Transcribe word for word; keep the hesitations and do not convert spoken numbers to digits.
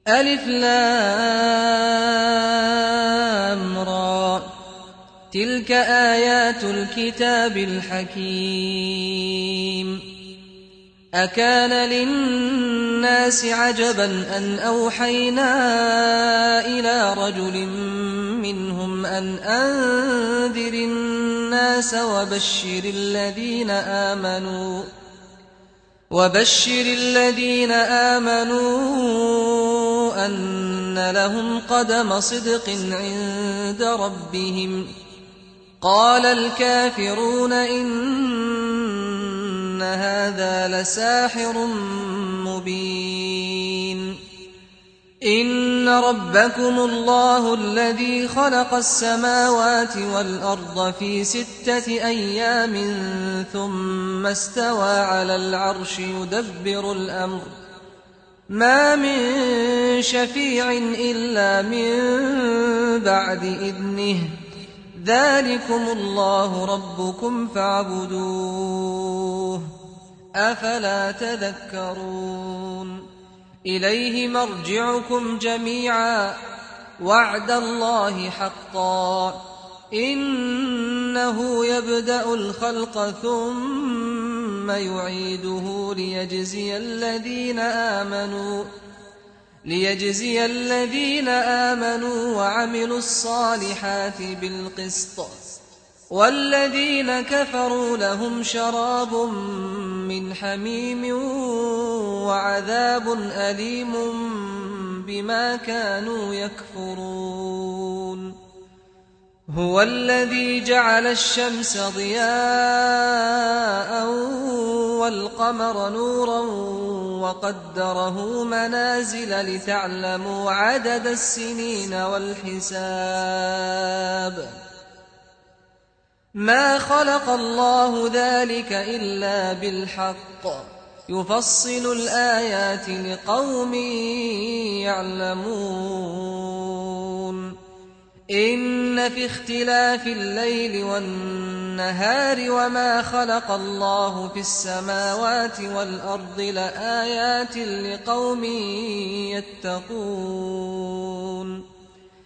ألف لام را تلك آيات الكتاب الحكيم أكان للناس عجبا أن أوحينا إلى رجل منهم أن أنذر الناس وبشر الذين آمنوا وبشر الذين آمنوا أن لهم قدم صدق عند ربهم قال الكافرون إن هذا لساحر مبين إن ربكم الله الذي خلق السماوات والأرض في ستة أيام ثم استوى على العرش يدبر الأمر ما من شفيع إلا من بعد إذنه ذلكم الله ربكم فاعبدوه أفلا تذكرون إليه مرجعكم جميعا وعد الله حقا إنه يبدأ الخلق ثم يعيده ليجزي الذين آمنوا ليجزي الذين آمنوا وعملوا الصالحات بالقسط والذين كفروا لهم شراب من حميم وعذاب أليم بما كانوا يكفرون هو الذي جعل الشمس ضياء والقمر نورا وقدره منازل لتعلموا عدد السنين والحساب ما خلق الله ذلك إلا بالحق يفصل الآيات لقوم يعلمون إن في اختلاف الليل والنهار وما خلق الله في السماوات والأرض لآيات لقوم يتقون